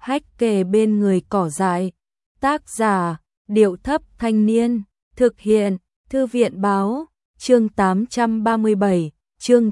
hách kề bên người cỏ dại. Tác giả, Điệu Thấp Thanh Niên. Thực hiện, Thư viện Báo. Chương 837, chương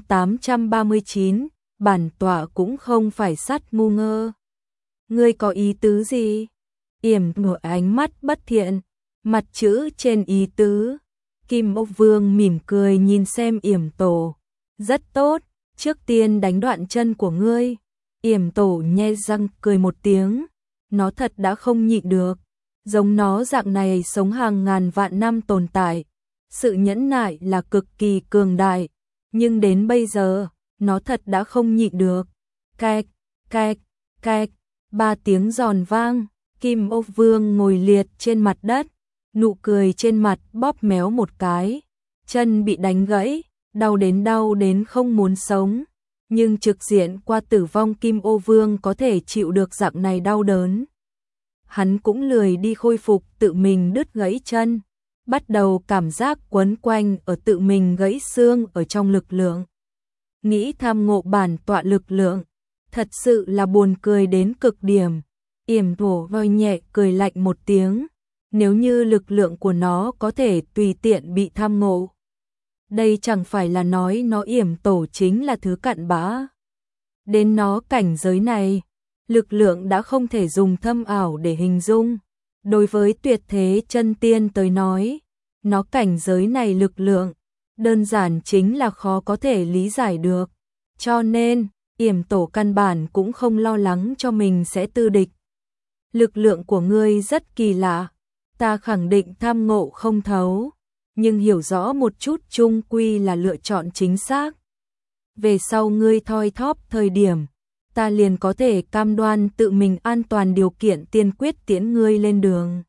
839, bản tọa cũng không phải sắt ngu ngơ. Ngươi có ý tứ gì? Yểm ngửa ánh mắt bất thiện, mặt chữ trên ý tứ. Kim Ốc Vương mỉm cười nhìn xem Yểm Tổ. Rất tốt, trước tiên đánh đoạn chân của ngươi. Yểm Tổ nhe răng cười một tiếng. Nó thật đã không nhịn được. Giống nó dạng này sống hàng ngàn vạn năm tồn tại. Sự nhẫn nại là cực kỳ cường đại. Nhưng đến bây giờ, nó thật đã không nhịn được. Cạch, cạch, cạch, 3 tiếng giòn vang. Kim Ốc Vương ngồi liệt trên mặt đất. Nụ cười trên mặt bóp méo một cái. Chân bị đánh gãy, đau đến không muốn sống. Nhưng trực diện qua tử vong Kim Ô Vương có thể chịu được dạng này đau đớn. Hắn cũng lười đi khôi phục tự mình đứt gãy chân. Bắt đầu cảm giác quấn quanh ở tự mình gãy xương ở trong lực lượng. Nghĩ tham ngộ bản tọa lực lượng. Thật sự là buồn cười đến cực điểm. Yểm Tổ voi nhẹ cười lạnh một tiếng. Nếu như lực lượng của nó có thể tùy tiện bị tham ngộ. Đây chẳng phải là nói nó Yểm Tổ chính là thứ cặn bã. Đến nó cảnh giới này, lực lượng đã không thể dùng thâm ảo để hình dung. Đối với tuyệt thế chân tiên tới nói, nó cảnh giới này lực lượng, đơn giản chính là khó có thể lý giải được. Cho nên, Yểm Tổ căn bản cũng không lo lắng cho mình sẽ tư địch. Lực lượng của ngươi rất kỳ lạ, ta khẳng định tham ngộ không thấu, nhưng hiểu rõ một chút chung quy là lựa chọn chính xác. Về sau ngươi thoi thóp thời điểm, ta liền có thể cam đoan tự mình an toàn điều kiện tiên quyết tiễn ngươi lên đường.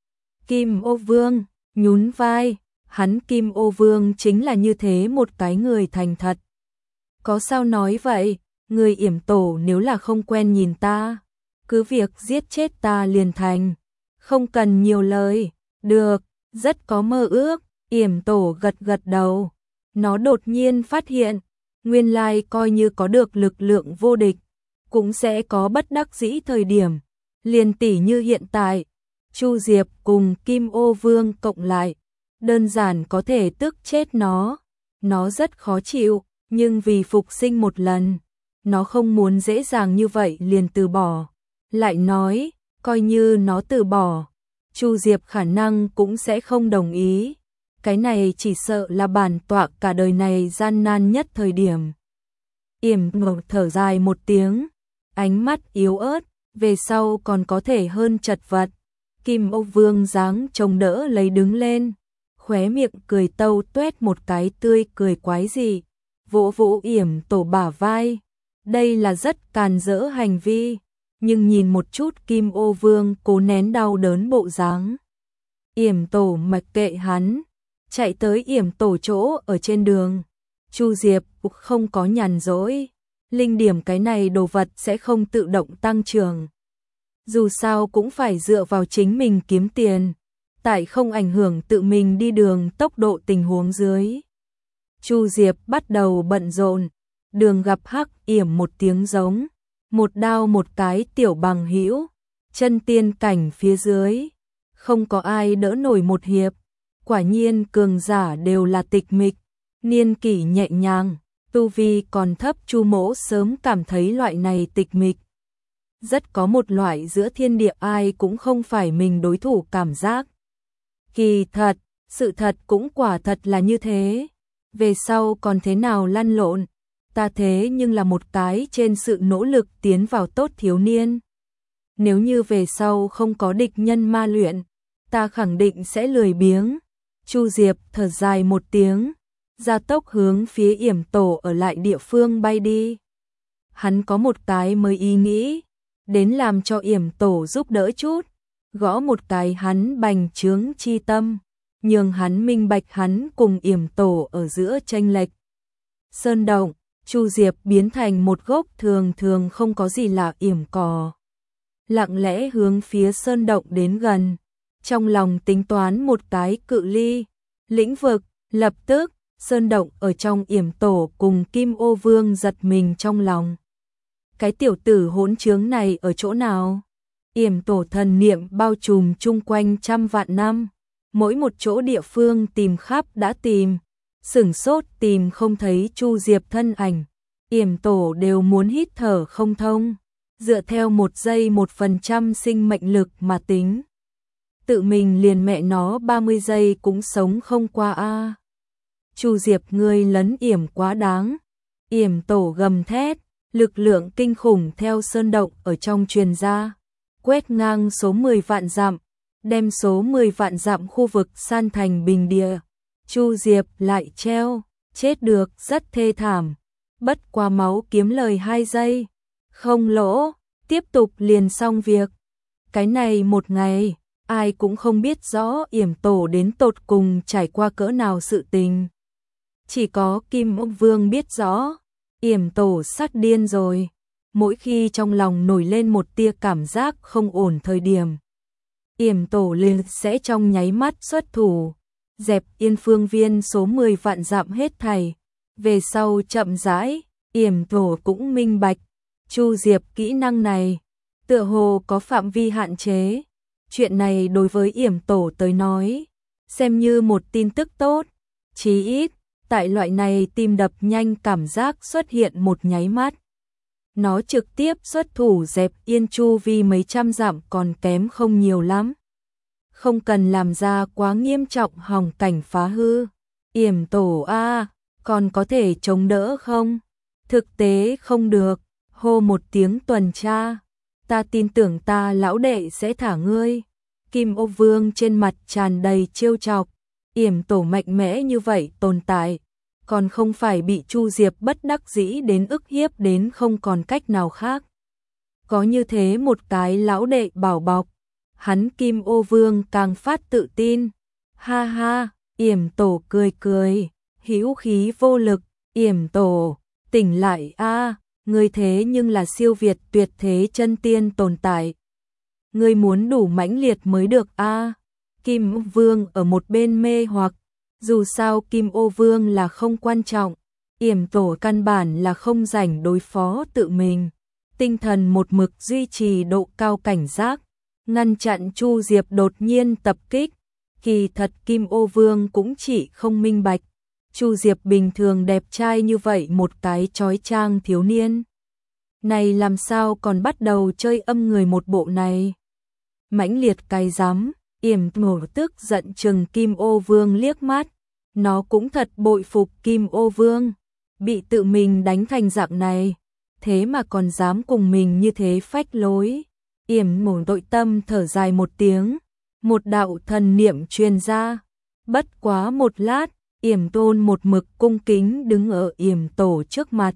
Kim Ô Vương nhún vai, hắn Kim Ô Vương chính là như thế một cái người thành thật. Có sao nói vậy, người Yểm Tổ nếu là không quen nhìn ta, cứ việc giết chết ta liền thành, không cần nhiều lời. Được, rất có mơ ước. Yểm Tổ gật gật đầu. Nó đột nhiên phát hiện, nguyên lai coi như có được lực lượng vô địch, cũng sẽ có bất đắc dĩ thời điểm. Liền tỉ như hiện tại, Chu Diệp cùng Kim Ô Vương cộng lại, đơn giản có thể tức chết nó. Nó rất khó chịu, nhưng vì phục sinh một lần, nó không muốn dễ dàng như vậy liền từ bỏ. Lại nói, coi như nó từ bỏ, Chu Diệp khả năng cũng sẽ không đồng ý. Cái này chỉ sợ là bản tọa cả đời này gian nan nhất thời điểm. Yểm Ngọc thở dài một tiếng, ánh mắt yếu ớt, về sau còn có thể hơn chật vật. Kim Ốc Vương dáng trông đỡ lấy đứng lên, khóe miệng cười tâu tuét một cái tươi cười quái dị, vỗ vỗ Yểm Tổ bả vai. Đây là rất càn rỡ hành vi, nhưng nhìn một chút Kim Ô Vương cố nén đau đớn bộ dáng. Yểm Tổ mặc kệ hắn, chạy tới Yểm Tổ chỗ ở trên đường. Chu Diệp cũng không có nhàn rỗi, linh điểm cái này đồ vật sẽ không tự động tăng trưởng. Dù sao cũng phải dựa vào chính mình kiếm tiền, tại không ảnh hưởng tự mình đi đường tốc độ tình huống dưới. Chu Diệp bắt đầu bận rộn, đường gặp hắc Yểm một tiếng giống, một đao một cái tiểu bằng hữu, chân tiên cảnh phía dưới, không có ai đỡ nổi một hiệp. Quả nhiên cường giả đều là tịch mịch, niên kỷ nhẹ nhàng, tu vi còn thấp. Chu Mỗ sớm cảm thấy loại này tịch mịch. Rất có một loại giữa thiên địa ai cũng không phải mình đối thủ cảm giác. Kỳ thật, sự thật cũng quả thật là như thế. Về sau còn thế nào lăn lộn, ta thế nhưng là một cái trên sự nỗ lực tiến vào tốt thiếu niên. Nếu như về sau không có địch nhân ma luyện, ta khẳng định sẽ lười biếng. Chu Diệp thở dài một tiếng, gia tốc hướng phía Yểm Tổ ở lại địa phương bay đi. Hắn có một cái mới ý nghĩ, đến làm cho Yểm Tổ giúp đỡ chút, gõ một cái hắn bành trướng chi tâm, nhường hắn minh bạch hắn cùng Yểm Tổ ở giữa chênh lệch. Sơn động, Chu Diệp biến thành một gốc thường thường không có gì lạ yểm cỏ, lặng lẽ hướng phía sơn động đến gần. Trong lòng tính toán một cái cự ly, lĩnh vực, lập tức, sơn động ở trong Yểm Tổ cùng Kim Ô Vương giật mình trong lòng. Cái tiểu tử hỗn trướng này ở chỗ nào? Yểm tổ thần niệm bao trùm chung quanh trăm vạn năm, mỗi một chỗ địa phương tìm khắp đã tìm, sửng sốt tìm không thấy Chu Diệp thân ảnh, Yểm tổ đều muốn hít thở không thông, dựa theo 1 giây 1% sinh mệnh lực mà tính. Tự mình liền mẹ nó 30 giây cũng sống không qua a. Chu Diệp ngươi lấn Yểm quá đáng. Yểm tổ gầm thét, lực lượng kinh khủng theo sơn động ở trong truyền ra, quét ngang số 10 vạn dặm, đem số 10 vạn dặm khu vực san thành bình địa. Chu Diệp lại treo, chết được rất thê thảm, bất qua máu kiếm lời 2 giây, không lỗ, tiếp tục liền xong việc. Cái này một ngày, ai cũng không biết rõ Yểm tổ đến tột cùng trải qua cỡ nào sự tình. Chỉ có Kim Ô Vương biết rõ, Yểm tổ sắp điên rồi. Mỗi khi trong lòng nổi lên một tia cảm giác không ổn thời điểm, Yểm tổ liền sẽ trong nháy mắt xuất thủ, dẹp yên phương viên số 10 vạn dặm hết thảy. Về sau chậm rãi, Yểm tổ cũng minh bạch, Chu Diệp kỹ năng này, tựa hồ có phạm vi hạn chế. Chuyện này đối với Yểm tổ tới nói, xem như một tin tức tốt, chí ít, tại loại này tim đập nhanh cảm giác xuất hiện một nháy mắt. Nó trực tiếp xuất thủ dẹp yên chu vi mấy trăm dặm còn kém không nhiều lắm. Không cần làm ra quá nghiêm trọng hỏng cảnh phá hư. Yểm tổ a, còn có thể chống đỡ không? Thực tế không được, hô một tiếng tuần tra. Ta tin tưởng ta lão đệ sẽ thả ngươi. Kim Ô Vương trên mặt tràn đầy trêu chọc. Yểm tổ mạnh mẽ như vậy tồn tại, còn không phải bị Chu Diệp bất đắc dĩ đến ức hiếp đến không còn cách nào khác. Có như thế một cái lão đệ bảo bọc, hắn Kim Ô Vương càng phát tự tin. Ha ha, Yểm tổ cười cười, hữu khí vô lực. Yểm tổ, tỉnh lại a, ngươi thế nhưng là siêu việt tuyệt thế chân tiên tồn tại. Ngươi muốn đủ mãnh liệt mới được a. Kim Vương ở một bên mê hoặc, dù sao Kim Ô Vương là không quan trọng, Yểm tổ căn bản là không rảnh đối phó tự mình. Tinh thần một mực duy trì độ cao cảnh giác, ngăn chặn Chu Diệp đột nhiên tập kích. Kỳ thật Kim Ô Vương cũng chỉ không minh bạch, Chu Diệp bình thường đẹp trai như vậy một cái chói chang thiếu niên, này làm sao còn bắt đầu chơi âm người một bộ này. Mãnh liệt cay rắm, Yểm tổ tức giận chừng Kim Ô Vương liếc mắt, nó cũng thật bội phục Kim Ô Vương, bị tự mình đánh thành dạng này, thế mà còn dám cùng mình như thế phách lối. Yểm tổ nội tâm thở dài một tiếng, một đạo thần niệm truyền ra, bất quá một lát, Yểm tôn một mực cung kính đứng ở Yểm tổ trước mặt.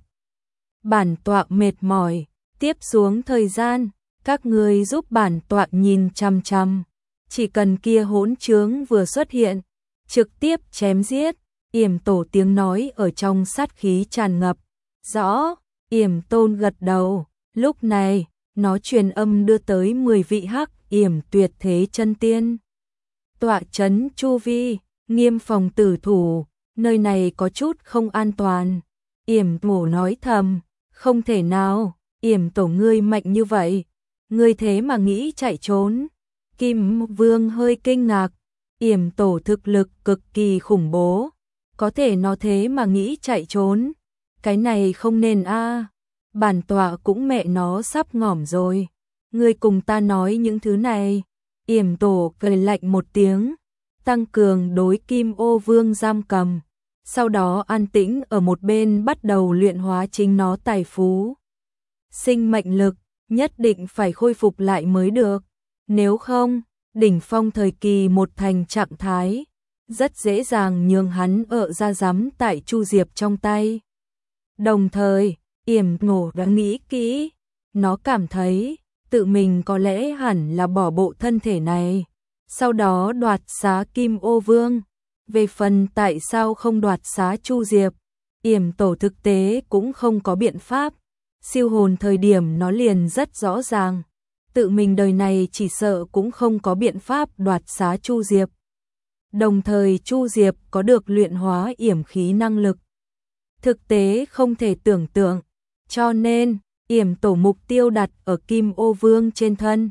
Bản tọa mệt mỏi, tiếp xuống thời gian, các ngươi giúp bản tọa nhìn chằm chằm. Chỉ cần kia hỗn trướng vừa xuất hiện, trực tiếp chém giết. Yểm tổ tiếng nói ở trong sát khí tràn ngập. Rõ, Yểm tôn gật đầu. Lúc này, nó truyền âm đưa tới 10 vị hắc Yểm tuyệt thế chân tiên. Tọa trấn chu vi, nghiêm phòng tử thủ, nơi này có chút không an toàn. Yểm tổ nói thầm, không thể nào, Yểm tổ ngươi mạnh như vậy, ngươi thế mà nghĩ chạy trốn. Kim Vương hơi kinh ngạc, Yểm tổ thực lực cực kỳ khủng bố, có thể nó thế mà nghĩ chạy trốn, cái này không nên a. Bản tọa cũng mẹ nó sắp ngỏm rồi, ngươi cùng ta nói những thứ này. Yểm tổ cười lạnh một tiếng, tăng cường đối Kim Ô Vương giam cầm, sau đó an tĩnh ở một bên bắt đầu luyện hóa chính nó tài phú. Sinh mệnh lực, nhất định phải khôi phục lại mới được, nếu không, đỉnh phong thời kỳ một thành trạng thái, rất dễ dàng nhường hắn ở ra giám tại Chu Diệp trong tay. Đồng thời, Yểm tổ đã nghĩ kỹ, nó cảm thấy tự mình có lẽ hẳn là bỏ bộ thân thể này, sau đó đoạt xá Kim Ô Vương. Về phần tại sao không đoạt xá Chu Diệp, Yểm tổ thực tế cũng không có biện pháp. Siêu hồn thời điểm nó liền rất rõ ràng, tự mình đời này chỉ sợ cũng không có biện pháp đoạt xá Chu Diệp. Đồng thời Chu Diệp có được luyện hóa yểm khí năng lực, thực tế không thể tưởng tượng, cho nên Yểm tổ mục tiêu đặt ở Kim Ô Vương trên thân.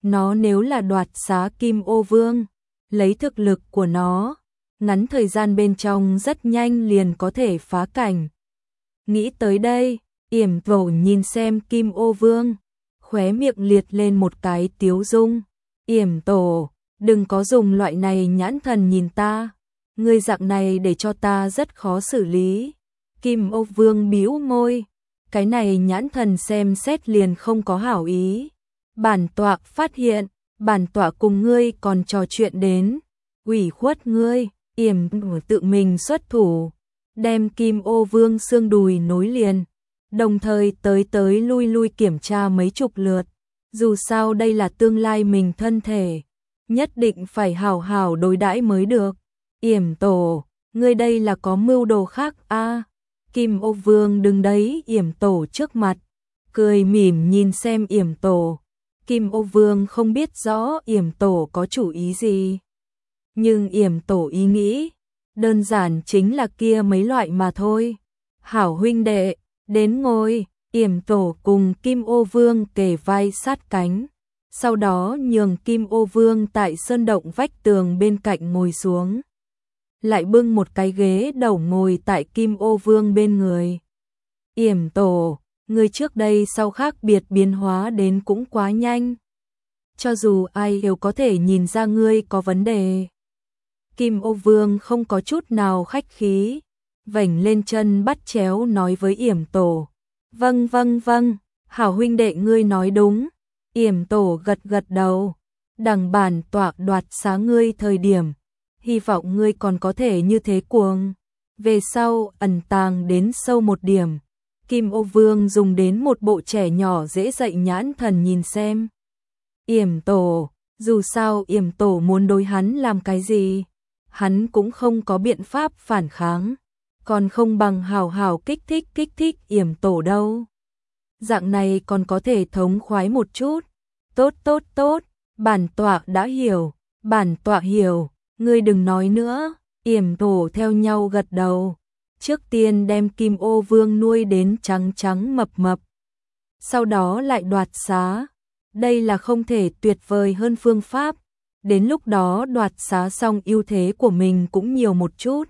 Nó nếu là đoạt xá Kim Ô Vương, lấy thực lực của nó, ngắn thời gian bên trong rất nhanh liền có thể phá cảnh. Nghĩ tới đây, Yểm Tổ nhìn xem Kim Ô Vương, khóe miệng liệt lên một cái tiếu dung. Yểm Tổ, đừng có dùng loại này nhãn thần nhìn ta, ngươi dạng này để cho ta rất khó xử lý. Kim Ô Vương bĩu môi, cái này nhãn thần xem xét liền không có hảo ý. Bản tọa phát hiện, bản tọa cùng ngươi còn trò chuyện đến, ủy khuất ngươi. Yểm Tổ tự mình xuất thủ, đem Kim Ô Vương xương đùi nối liền, đồng thời tới lui lui kiểm tra mấy chục lượt. Dù sao đây là tương lai mình thân thể, nhất định phải hảo hảo đối đãi mới được. Yểm Tổ, ngươi đây là có mưu đồ khác a? Kim Ô Vương đứng đấy Yểm Tổ trước mặt, cười mỉm nhìn xem Yểm Tổ. Kim Ô Vương không biết rõ Yểm Tổ có chủ ý gì, nhưng Yểm Tổ ý nghĩ đơn giản chính là kia mấy loại mà thôi. Hảo huynh đệ, đến ngồi. Yểm Tổ cùng Kim Ô Vương kề vai sát cánh, sau đó nhường Kim Ô Vương tại sơn động vách tường bên cạnh ngồi xuống, lại bưng một cái ghế đầu ngồi tại Kim Ô Vương bên người. Yểm Tổ, người trước đây sau khác biệt biến hóa đến cũng quá nhanh, cho dù ai đều có thể nhìn ra ngươi có vấn đề. Kim Ô Vương không có chút nào khách khí, vểnh lên chân bắt chéo nói với Yểm Tổ. Vâng, hảo huynh đệ ngươi nói đúng. Yểm Tổ gật đầu. Đằng bản tọa đoạt xá ngươi thời điểm, hy vọng ngươi còn có thể như thế cuồng. Về sau ẩn tàng đến sâu một điểm. Kim Ô Vương dùng đến một bộ trẻ nhỏ dễ dạy nhãn thần nhìn xem Yểm Tổ. Dù sao Yểm Tổ muốn đối hắn làm cái gì, hắn cũng không có biện pháp phản kháng, còn không bằng hào hào kích thích Yểm Tổ đâu. Dạng này còn có thể thống khoái một chút. Tốt, bản tọa đã hiểu, bản tọa hiểu, ngươi đừng nói nữa. Yểm Tổ theo nhau gật đầu. Trước tiên đem Kim Ô Vương nuôi đến trắng mập, sau đó lại đoạt xá. Đây là không thể tuyệt vời hơn phương pháp. Đến lúc đó đoạt xá xong ưu thế của mình cũng nhiều một chút.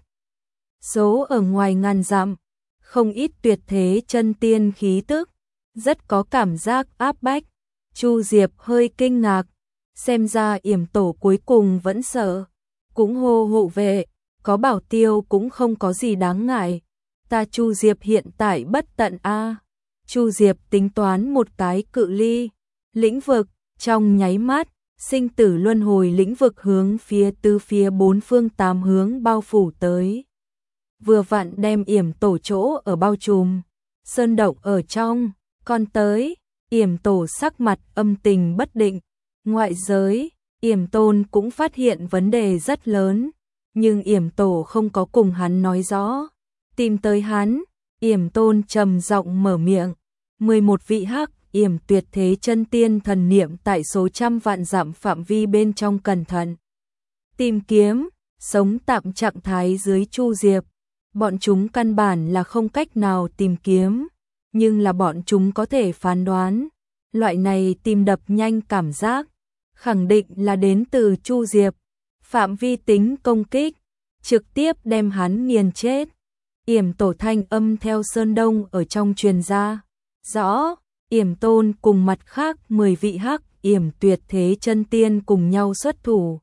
Số ở ngoài ngàn dặm, không ít tuyệt thế chân tiên khí tức, rất có cảm giác áp bách. Chu Diệp hơi kinh ngạc, xem ra Yểm Tổ cuối cùng vẫn sợ, cũng hô hộ vệ, có bảo tiêu cũng không có gì đáng ngại. Ta Chu Diệp hiện tại bất tận a. Chu Diệp tính toán một cái cự ly, lĩnh vực, trong nháy mắt, sinh tử luân hồi lĩnh vực hướng phía bốn phương tám hướng bao phủ tới. Vừa vặn đem Yểm Tổ chỗ ở bao trùm, sơn động ở trong, còn tới, Yểm Tổ sắc mặt âm tình bất định. Ngoại giới, Yểm Tôn cũng phát hiện vấn đề rất lớn, nhưng Yểm Tổ không có cùng hắn nói rõ. Tìm tới hắn, Yểm Tôn trầm giọng mở miệng, 11 vị hắc Yểm tuyệt thế chân tiên thần niệm tại số trăm vạn dặm phạm vi bên trong cẩn thận tìm kiếm, sống tạm trạng thái dưới Chu Diệp. Bọn chúng căn bản là không cách nào tìm kiếm, nhưng là bọn chúng có thể phán đoán. Loại này tìm đập nhanh cảm giác, khẳng định là đến từ Chu Diệp. Phạm vi tính công kích, trực tiếp đem hắn nghiền chết. Yểm Tổ thanh âm theo sơn đông ở trong truyền ra. Rõ, Yểm Tôn cùng mặt khác 10 vị hắc Yểm tuyệt thế chân tiên cùng nhau xuất thủ.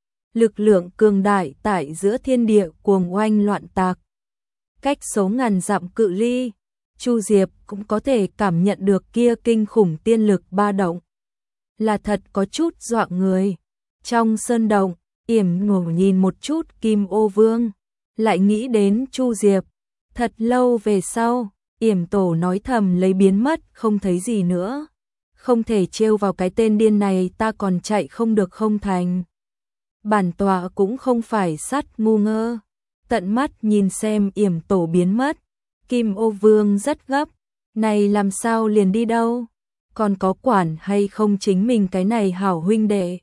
Lực lượng cường đại tại giữa thiên địa cuồng oanh loạn tạc. Cách số ngàn dặm cự ly, Chu Diệp cũng có thể cảm nhận được kia kinh khủng tiên lực ba động. Là thật có chút dọa người. Trong sơn động, Yểm Ngổ nhìn một chút Kim Ô Vương, lại nghĩ đến Chu Diệp. Thật lâu về sau, Yểm Tổ nói thầm lấy biến mất không thấy gì nữa. Không thể trêu vào cái tên điên này, ta còn chạy không được không thành. Bản tọa cũng không phải sắt ngu ngơ. Tận mắt nhìn xem Yểm Tổ biến mất. Kim Ô Vương rất gấp. Này làm sao liền đi đâu? Còn có quản hay không chính mình cái này hảo huynh đệ?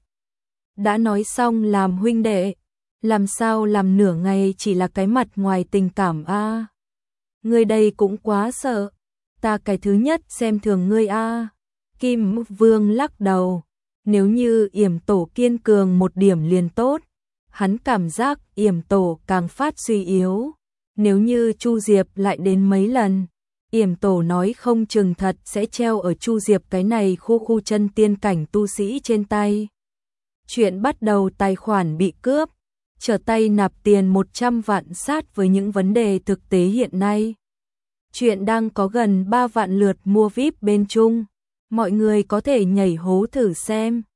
Đã nói xong làm huynh đệ, làm sao làm nửa ngày chỉ là cái mặt ngoài tình cảm a? Ngươi đây cũng quá sợ. Ta cái thứ nhất xem thường ngươi a. Kim Vương lắc đầu. Nếu như Yểm Tổ kiên cường một điểm liền tốt, hắn cảm giác Yểm Tổ càng phát suy yếu. Nếu như Chu Diệp lại đến mấy lần, Yểm Tổ nói không chừng thật sẽ treo ở Chu Diệp cái này khu chân tiên cảnh tu sĩ trên tay. Chuyện bắt đầu tài khoản bị cướp, trở tay nạp tiền 100 vạn sát với những vấn đề thực tế hiện nay. Chuyện đang có gần 3 vạn lượt mua VIP bên Trung, mọi người có thể nhảy hố thử xem.